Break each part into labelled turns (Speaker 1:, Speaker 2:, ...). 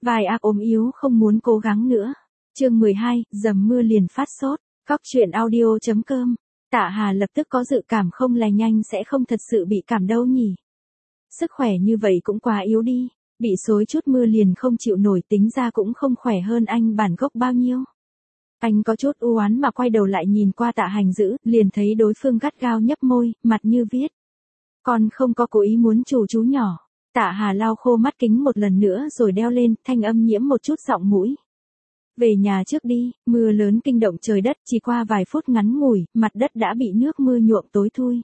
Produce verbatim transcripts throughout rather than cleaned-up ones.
Speaker 1: Vai ác ốm yếu không muốn cố gắng nữa. Chương mười hai, dầm mưa liền phát sốt. Cóc truyện audio chấm com. Tạ Hà lập tức có dự cảm không lành nhanh sẽ không thật sự bị cảm đâu nhỉ. Sức khỏe như vậy cũng quá yếu đi, bị xối chút mưa liền không chịu nổi, tính ra cũng không khỏe hơn anh bản gốc bao nhiêu. Anh có chút u oán mà quay đầu lại nhìn qua Tạ Hành Dữ, liền thấy đối phương gắt gao nhấp môi, mặt như viết. Con không có cố ý muốn chù chú nhỏ. Tạ Hà lau khô mắt kính một lần nữa rồi đeo lên, thanh âm nhiễm một chút giọng mũi. Về nhà trước đi, mưa lớn kinh động trời đất, chỉ qua vài phút ngắn ngủi, mặt đất đã bị nước mưa nhuộm tối thui.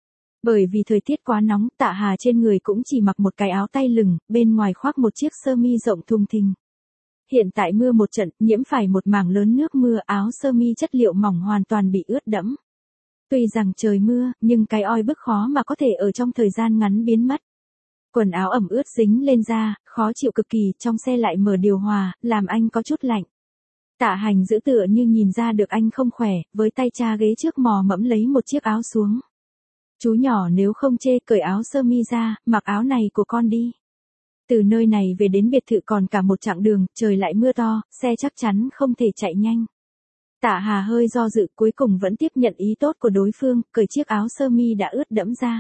Speaker 1: Bởi vì thời tiết quá nóng, Tạ Hà trên người cũng chỉ mặc một cái áo tay lửng, bên ngoài khoác một chiếc sơ mi rộng thùng thình. Hiện tại mưa một trận, nhiễm phải một mảng lớn nước mưa, áo sơ mi chất liệu mỏng hoàn toàn bị ướt đẫm. Tuy rằng trời mưa, nhưng cái oi bức khó mà có thể ở trong thời gian ngắn biến mất. Quần áo ẩm ướt dính lên da, khó chịu cực kỳ, trong xe lại mở điều hòa, làm anh có chút lạnh. Tạ Hành Dữ tựa như nhìn ra được anh không khỏe, với tay cha ghế trước mò mẫm lấy một chiếc áo xuống. Chú nhỏ nếu không chê cởi áo sơ mi ra, mặc áo này của con đi. Từ nơi này về đến biệt thự còn cả một chặng đường, trời lại mưa to, xe chắc chắn không thể chạy nhanh. Tạ Hà hơi do dự, cuối cùng vẫn tiếp nhận ý tốt của đối phương, cởi chiếc áo sơ mi đã ướt đẫm ra.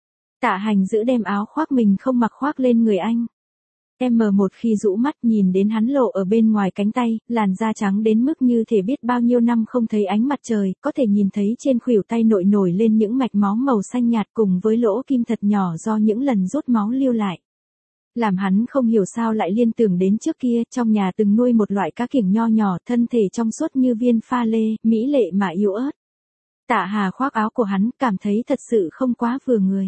Speaker 1: Tạ Hành Dữ đem áo khoác mình không mặc khoác lên người anh. Em mờ một khi rũ mắt nhìn đến hắn lộ ở bên ngoài cánh tay, làn da trắng đến mức như thể biết bao nhiêu năm không thấy ánh mặt trời, có thể nhìn thấy trên khuỷu tay nổi nổi lên những mạch máu màu xanh nhạt cùng với lỗ kim thật nhỏ do những lần rút máu lưu lại. Làm hắn không hiểu sao lại liên tưởng đến trước kia, trong nhà từng nuôi một loại cá kiểng nho nhỏ, thân thể trong suốt như viên pha lê, mỹ lệ mà yếu ớt. Tạ Hà khoác áo của hắn, cảm thấy thật sự không quá vừa người.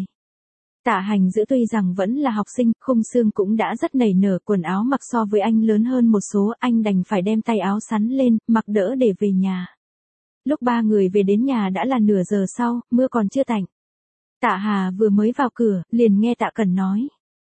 Speaker 1: Tạ Hành Dữ tuy rằng vẫn là học sinh, khung xương cũng đã rất nảy nở, quần áo mặc so với anh lớn hơn một số, anh đành phải đem tay áo sắn lên, mặc đỡ để về nhà. Lúc ba người về đến nhà đã là nửa giờ sau, mưa còn chưa tạnh. Tạ Hà vừa mới vào cửa, liền nghe Tạ Cẩn nói.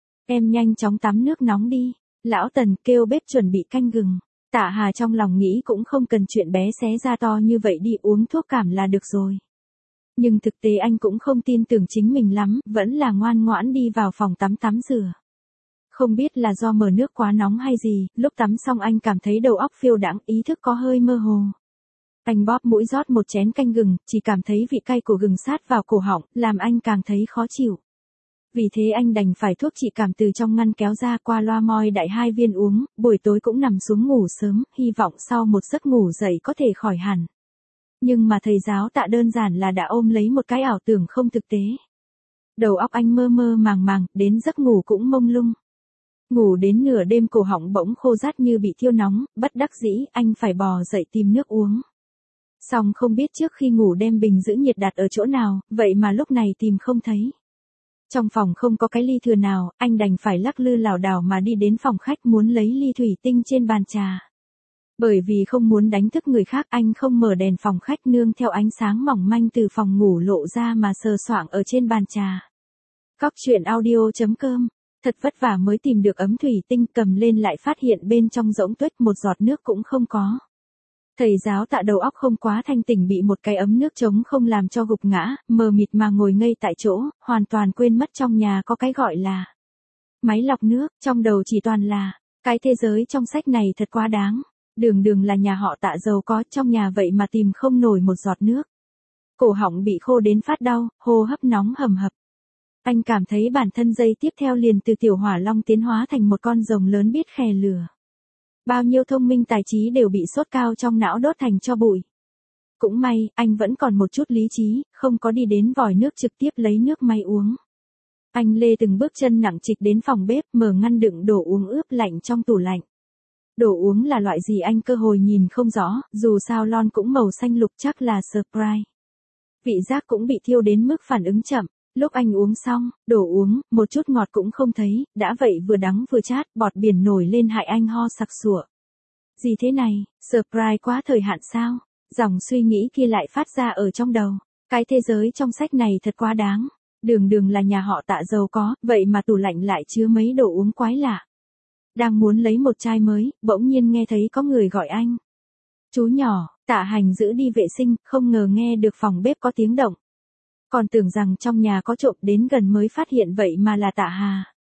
Speaker 1: Em nhanh chóng tắm nước nóng đi, lão Tần kêu bếp chuẩn bị canh gừng. Tạ Hà trong lòng nghĩ cũng không cần chuyện bé xé ra to như vậy, đi uống thuốc cảm là được rồi. Nhưng thực tế anh cũng không tin tưởng chính mình lắm, vẫn là ngoan ngoãn đi vào phòng tắm tắm rửa. Không biết là do mở nước quá nóng hay gì, lúc tắm xong anh cảm thấy đầu óc phiêu đãng, ý thức có hơi mơ hồ. Anh bóp mũi rót một chén canh gừng, chỉ cảm thấy vị cay của gừng sát vào cổ họng, làm anh càng thấy khó chịu. Vì thế anh đành phải thuốc trị cảm từ trong ngăn kéo ra, qua loa moi đại hai viên uống, buổi tối cũng nằm xuống ngủ sớm, hy vọng sau một giấc ngủ dậy có thể khỏi hẳn. Nhưng mà thầy giáo Tạ đơn giản là đã ôm lấy một cái ảo tưởng không thực tế. Đầu óc anh mơ mơ màng màng, đến giấc ngủ cũng mông lung. Ngủ đến nửa đêm cổ họng bỗng khô rát như bị thiêu nóng, bất đắc dĩ, anh phải bò dậy tìm nước uống. Xong không biết trước khi ngủ đem bình giữ nhiệt đặt ở chỗ nào, vậy mà lúc này tìm không thấy. Trong phòng không có cái ly thừa nào, anh đành phải lắc lư lảo đảo mà đi đến phòng khách muốn lấy ly thủy tinh trên bàn trà. Bởi vì không muốn đánh thức người khác, anh không mở đèn phòng khách, nương theo ánh sáng mỏng manh từ phòng ngủ lộ ra mà sờ soạng ở trên bàn trà. Cóc truyện audio chấm com. Thật vất vả mới tìm được ấm thủy tinh, cầm lên lại phát hiện bên trong rỗng tuếch, một giọt nước cũng không có. Thầy giáo Tạ đầu óc không quá thanh tỉnh, bị một cái ấm nước trống không làm cho gục ngã, mờ mịt mà ngồi ngây tại chỗ, hoàn toàn quên mất trong nhà có cái gọi là máy lọc nước, trong đầu chỉ toàn là cái thế giới trong sách này thật quá đáng. Đường đường là nhà họ Tạ giàu có, trong nhà vậy mà tìm không nổi một giọt nước. Cổ họng bị khô đến phát đau, hô hấp nóng hầm hập. Anh cảm thấy bản thân giây tiếp theo liền từ tiểu hỏa long tiến hóa thành một con rồng lớn biết khè lửa. Bao nhiêu thông minh tài trí đều bị sốt cao trong não đốt thành tro bụi. Cũng may, anh vẫn còn một chút lý trí, không có đi đến vòi nước trực tiếp lấy nước may uống. Anh lê từng bước chân nặng trịch đến phòng bếp, mở ngăn đựng đồ uống ướp lạnh trong tủ lạnh. Đồ uống là loại gì anh cơ hồi nhìn không rõ, dù sao lon cũng màu xanh lục, chắc là Sprite. Vị giác cũng bị thiêu đến mức phản ứng chậm. Lúc anh uống xong, đồ uống, một chút ngọt cũng không thấy, đã vậy vừa đắng vừa chát, bọt biển nổi lên hại anh ho sặc sụa. Gì thế này, Sprite quá thời hạn sao? Dòng suy nghĩ kia lại phát ra ở trong đầu. Cái thế giới trong sách này thật quá đáng. Đường đường là nhà họ Tạ giàu có, vậy mà tủ lạnh lại chứa mấy đồ uống quái lạ. Đang muốn lấy một chai mới, bỗng nhiên nghe thấy có người gọi anh. Chú nhỏ, Tạ Hành Dữ đi vệ sinh, không ngờ nghe được phòng bếp có tiếng động. Còn tưởng rằng trong nhà có trộm, đến gần mới phát hiện vậy mà là Tạ Hà.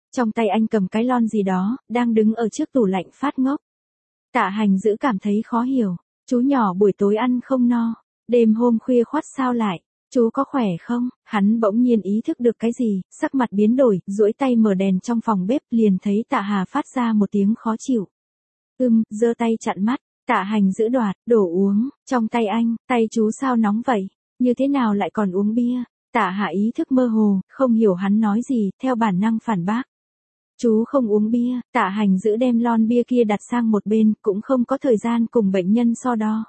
Speaker 1: Trong tay anh cầm cái lon gì đó, đang đứng ở trước tủ lạnh phát ngốc. Tạ Hành Dữ cảm thấy khó hiểu. Chú nhỏ buổi tối ăn không no. Đêm hôm khuya khoắt sao lại? Chú có khỏe không? Hắn bỗng nhiên ý thức được cái gì, sắc mặt biến đổi, duỗi tay mở đèn trong phòng bếp liền thấy Tạ Hà phát ra một tiếng khó chịu. Ưm, giơ tay chặn mắt. Tạ Hành Dữ đoạt, đổ uống, trong tay anh, tay chú sao nóng vậy? Như thế nào lại còn uống bia? Tạ Hà ý thức mơ hồ, không hiểu hắn nói gì, theo bản năng phản bác. Chú không uống bia. Tạ Hành Dữ đem lon bia kia đặt sang một bên, cũng không có thời gian cùng bệnh nhân so đo.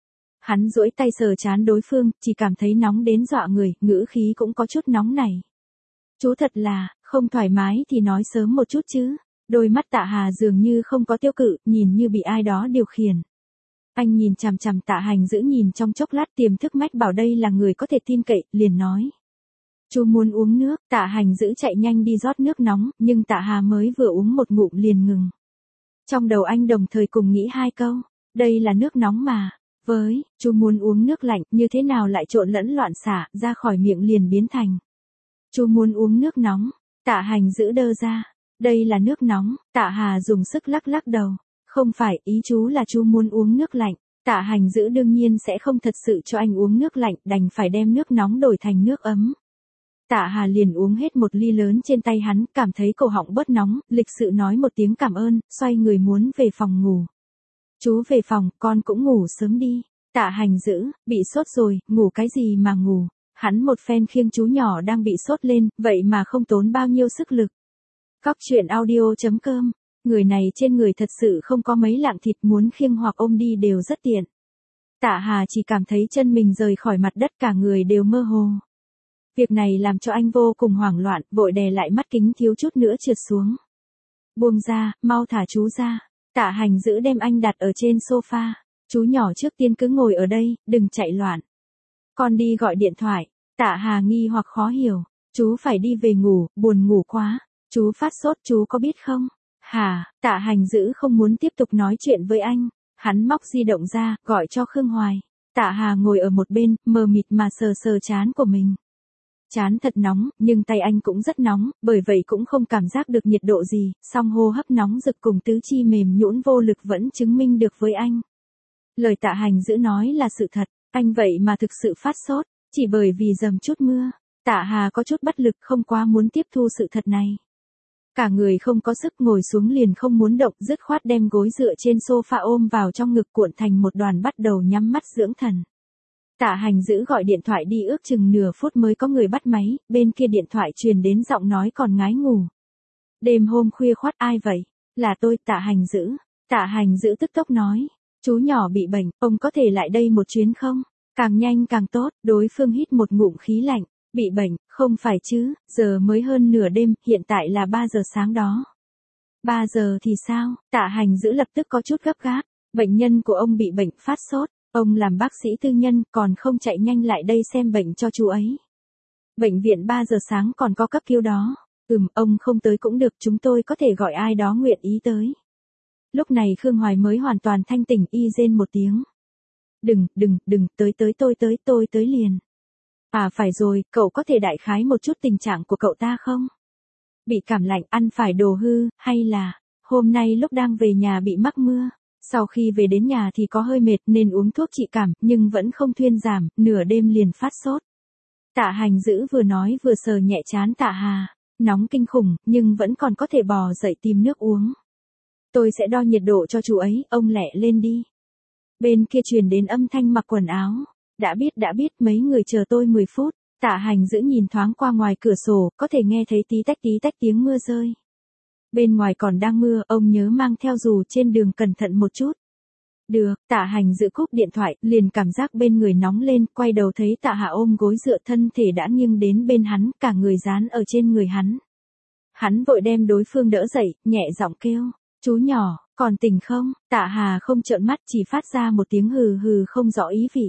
Speaker 1: Hắn duỗi tay sờ trán đối phương, chỉ cảm thấy nóng đến dọa người, ngữ khí cũng có chút nóng này. Chú thật là, không thoải mái thì nói sớm một chút chứ. Đôi mắt Tạ Hà dường như không có tiêu cự, nhìn như bị ai đó điều khiển. Anh nhìn chằm chằm Tạ Hành Dữ nhìn trong chốc lát, tiềm thức mách bảo đây là người có thể tin cậy, liền nói. Chú muốn uống nước. Tạ Hành Dữ chạy nhanh đi rót nước nóng, nhưng Tạ Hà mới vừa uống một ngụm liền ngừng. Trong đầu anh đồng thời cùng nghĩ hai câu. Đây là nước nóng mà. Với, chú muốn uống nước lạnh, như thế nào lại trộn lẫn loạn xả, ra khỏi miệng liền biến thành. Chú muốn uống nước nóng. Tạ Hành Dữ đơ ra. Đây là nước nóng. Tạ Hà dùng sức lắc lắc đầu. Không phải, ý chú là chú muốn uống nước lạnh. Tạ Hành Dữ đương nhiên sẽ không thật sự cho anh uống nước lạnh, đành phải đem nước nóng đổi thành nước ấm. Tạ Hà liền uống hết một ly lớn trên tay hắn, cảm thấy cổ họng bớt nóng, lịch sự nói một tiếng cảm ơn, xoay người muốn về phòng ngủ. Chú về phòng, con cũng ngủ sớm đi. Tạ Hành Dữ, bị sốt rồi, ngủ cái gì mà ngủ. Hắn một phen khiêng chú nhỏ đang bị sốt lên, vậy mà không tốn bao nhiêu sức lực. Cóc truyện audio chấm com. Người này trên người thật sự không có mấy lạng thịt, muốn khiêng hoặc ôm đi đều rất tiện. Tạ Hà chỉ cảm thấy chân mình rời khỏi mặt đất, cả người đều mơ hồ. Việc này làm cho anh vô cùng hoảng loạn, vội đè lại mắt kính thiếu chút nữa trượt xuống. Buông ra, mau thả chú ra. Tạ Hành Dữ đem anh đặt ở trên sofa. Chú nhỏ trước tiên cứ ngồi ở đây, đừng chạy loạn. Con đi gọi điện thoại. Tạ Hà nghi hoặc khó hiểu. Chú phải đi về ngủ, buồn ngủ quá. Chú phát sốt, chú có biết không? Hả? Tạ Hành Dữ không muốn tiếp tục nói chuyện với anh. Hắn móc di động ra, gọi cho Khương Hoài. Tạ Hà ngồi ở một bên, mờ mịt mà sờ sờ trán của mình. Trán thật nóng, nhưng tay anh cũng rất nóng, bởi vậy cũng không cảm giác được nhiệt độ gì, song hô hấp nóng rực cùng tứ chi mềm nhũn vô lực vẫn chứng minh được với anh. Lời Tạ Hành Dữ nói là sự thật, anh vậy mà thực sự phát sốt, chỉ bởi vì dầm chút mưa. Tạ Hà có chút bất lực, không quá muốn tiếp thu sự thật này. Cả người không có sức, ngồi xuống liền không muốn động, dứt khoát đem gối dựa trên sofa ôm vào trong ngực cuộn thành một đoàn, bắt đầu nhắm mắt dưỡng thần. Tạ Hành Dữ gọi điện thoại đi ước chừng nửa phút mới có người bắt máy, bên kia điện thoại truyền đến giọng nói còn ngái ngủ. Đêm hôm khuya khoắt ai vậy? Là tôi, Tạ Hành Dữ. Tạ Hành Dữ tức tốc nói. Chú nhỏ bị bệnh, ông có thể lại đây một chuyến không? Càng nhanh càng tốt. Đối phương hít một ngụm khí lạnh. Bị bệnh, không phải chứ, giờ mới hơn nửa đêm, hiện tại là ba giờ sáng đó. ba giờ thì sao? Tạ Hành Dữ lập tức có chút gấp gáp. Bệnh nhân của ông bị bệnh phát sốt. Ông làm bác sĩ tư nhân, còn không chạy nhanh lại đây xem bệnh cho chú ấy. Bệnh viện ba giờ sáng còn có cấp cứu đó. Ừm, ông không tới cũng được, chúng tôi có thể gọi ai đó nguyện ý tới. Lúc này Khương Hoài mới hoàn toàn thanh tỉnh, y rên một tiếng. Đừng, đừng, đừng, tới tới tôi tới, tôi tới liền. À phải rồi, cậu có thể đại khái một chút tình trạng của cậu ta không? Bị cảm lạnh, ăn phải đồ hư, hay là, hôm nay lúc đang về nhà bị mắc mưa. Sau khi về đến nhà thì có hơi mệt nên uống thuốc trị cảm, nhưng vẫn không thuyên giảm, nửa đêm liền phát sốt. Tạ Hành Dữ vừa nói vừa sờ nhẹ trán Tạ Hà, nóng kinh khủng, nhưng vẫn còn có thể bò dậy tìm nước uống. Tôi sẽ đo nhiệt độ cho chú ấy, ông lẹ lên đi. Bên kia truyền đến âm thanh mặc quần áo. Đã biết đã biết, mấy người chờ tôi mười phút. Tạ Hành Dữ nhìn thoáng qua ngoài cửa sổ, có thể nghe thấy tí tách tí tách tiếng mưa rơi. Bên ngoài còn đang mưa, ông nhớ mang theo dù, trên đường cẩn thận một chút. Được, Tạ Hành Dữ cúp điện thoại, liền cảm giác bên người nóng lên, quay đầu thấy Tạ Hà ôm gối dựa, thân thể đã nghiêng đến bên hắn, cả người dán ở trên người hắn. Hắn vội đem đối phương đỡ dậy, nhẹ giọng kêu, chú nhỏ, còn tỉnh không? Tạ Hà không trợn mắt, chỉ phát ra một tiếng hừ hừ không rõ ý vị.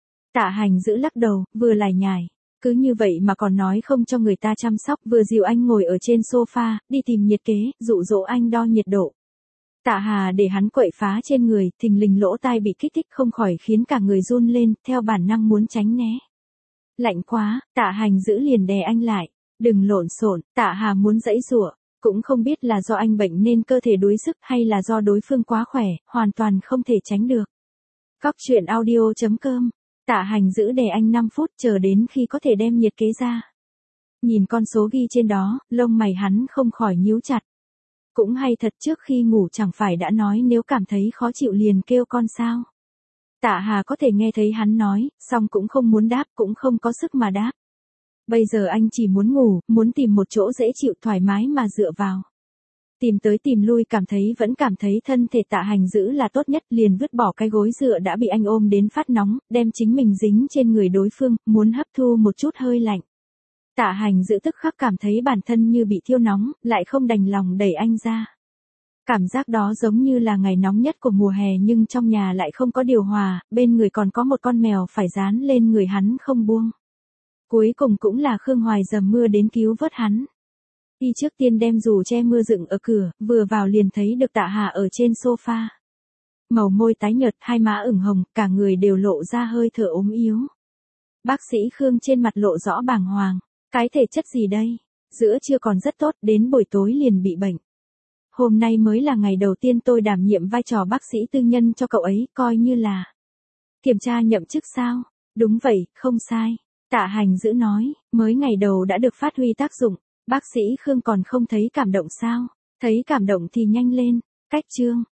Speaker 1: Tạ Hành Dữ lắc đầu, vừa lải nhải. Cứ như vậy mà còn nói không cho người ta chăm sóc, vừa dìu anh ngồi ở trên sofa, đi tìm nhiệt kế, dụ dỗ anh đo nhiệt độ. Tạ Hà để hắn quậy phá trên người, thình lình lỗ tai bị kích thích không khỏi khiến cả người run lên, theo bản năng muốn tránh né. Lạnh quá, Tạ Hành Dữ liền đè anh lại. Đừng lộn xộn, Tạ Hà muốn giãy giụa, Cũng không biết là do anh bệnh nên cơ thể đuối sức hay là do đối phương quá khỏe, hoàn toàn không thể tránh được. Cóc truyện audio.com. Tạ Hành giữ đè anh năm phút chờ đến khi có thể đem nhiệt kế ra. Nhìn con số ghi trên đó, lông mày hắn không khỏi nhíu chặt. Cũng hay thật, trước khi ngủ chẳng phải đã nói nếu cảm thấy khó chịu liền kêu con sao. Tạ Hà có thể nghe thấy hắn nói, song cũng không muốn đáp, cũng không có sức mà đáp. Bây giờ anh chỉ muốn ngủ, muốn tìm một chỗ dễ chịu thoải mái mà dựa vào. Tìm tới tìm lui cảm thấy vẫn cảm thấy thân thể Tạ Hành giữ là tốt nhất, liền vứt bỏ cái gối dựa đã bị anh ôm đến phát nóng, đem chính mình dính trên người đối phương, muốn hấp thu một chút hơi lạnh. Tạ Hành giữ tức khắc cảm thấy bản thân như bị thiêu nóng, lại không đành lòng đẩy anh ra. Cảm giác đó giống như là ngày nóng nhất của mùa hè nhưng trong nhà lại không có điều hòa, bên người còn có một con mèo phải dán lên người hắn không buông. Cuối cùng cũng là Khương Hoài dầm mưa đến cứu vớt hắn. Y trước tiên đem dù che mưa dựng ở cửa, vừa vào liền thấy được Tạ Hà ở trên sofa. Màu môi tái nhợt, hai má ửng hồng, cả người đều lộ ra hơi thở ốm yếu. Bác sĩ Khương trên mặt lộ rõ bàng hoàng. Cái thể chất gì đây? Giữa trưa còn rất tốt, đến buổi tối liền bị bệnh. Hôm nay mới là ngày đầu tiên tôi đảm nhiệm vai trò bác sĩ tư nhân cho cậu ấy, coi như là kiểm tra nhậm chức sao? Đúng vậy, không sai. Tạ Hành giữ nói, mới ngày đầu đã được phát huy tác dụng. Bác sĩ Khương còn không thấy cảm động sao? Thấy cảm động thì nhanh lên. Cách chương.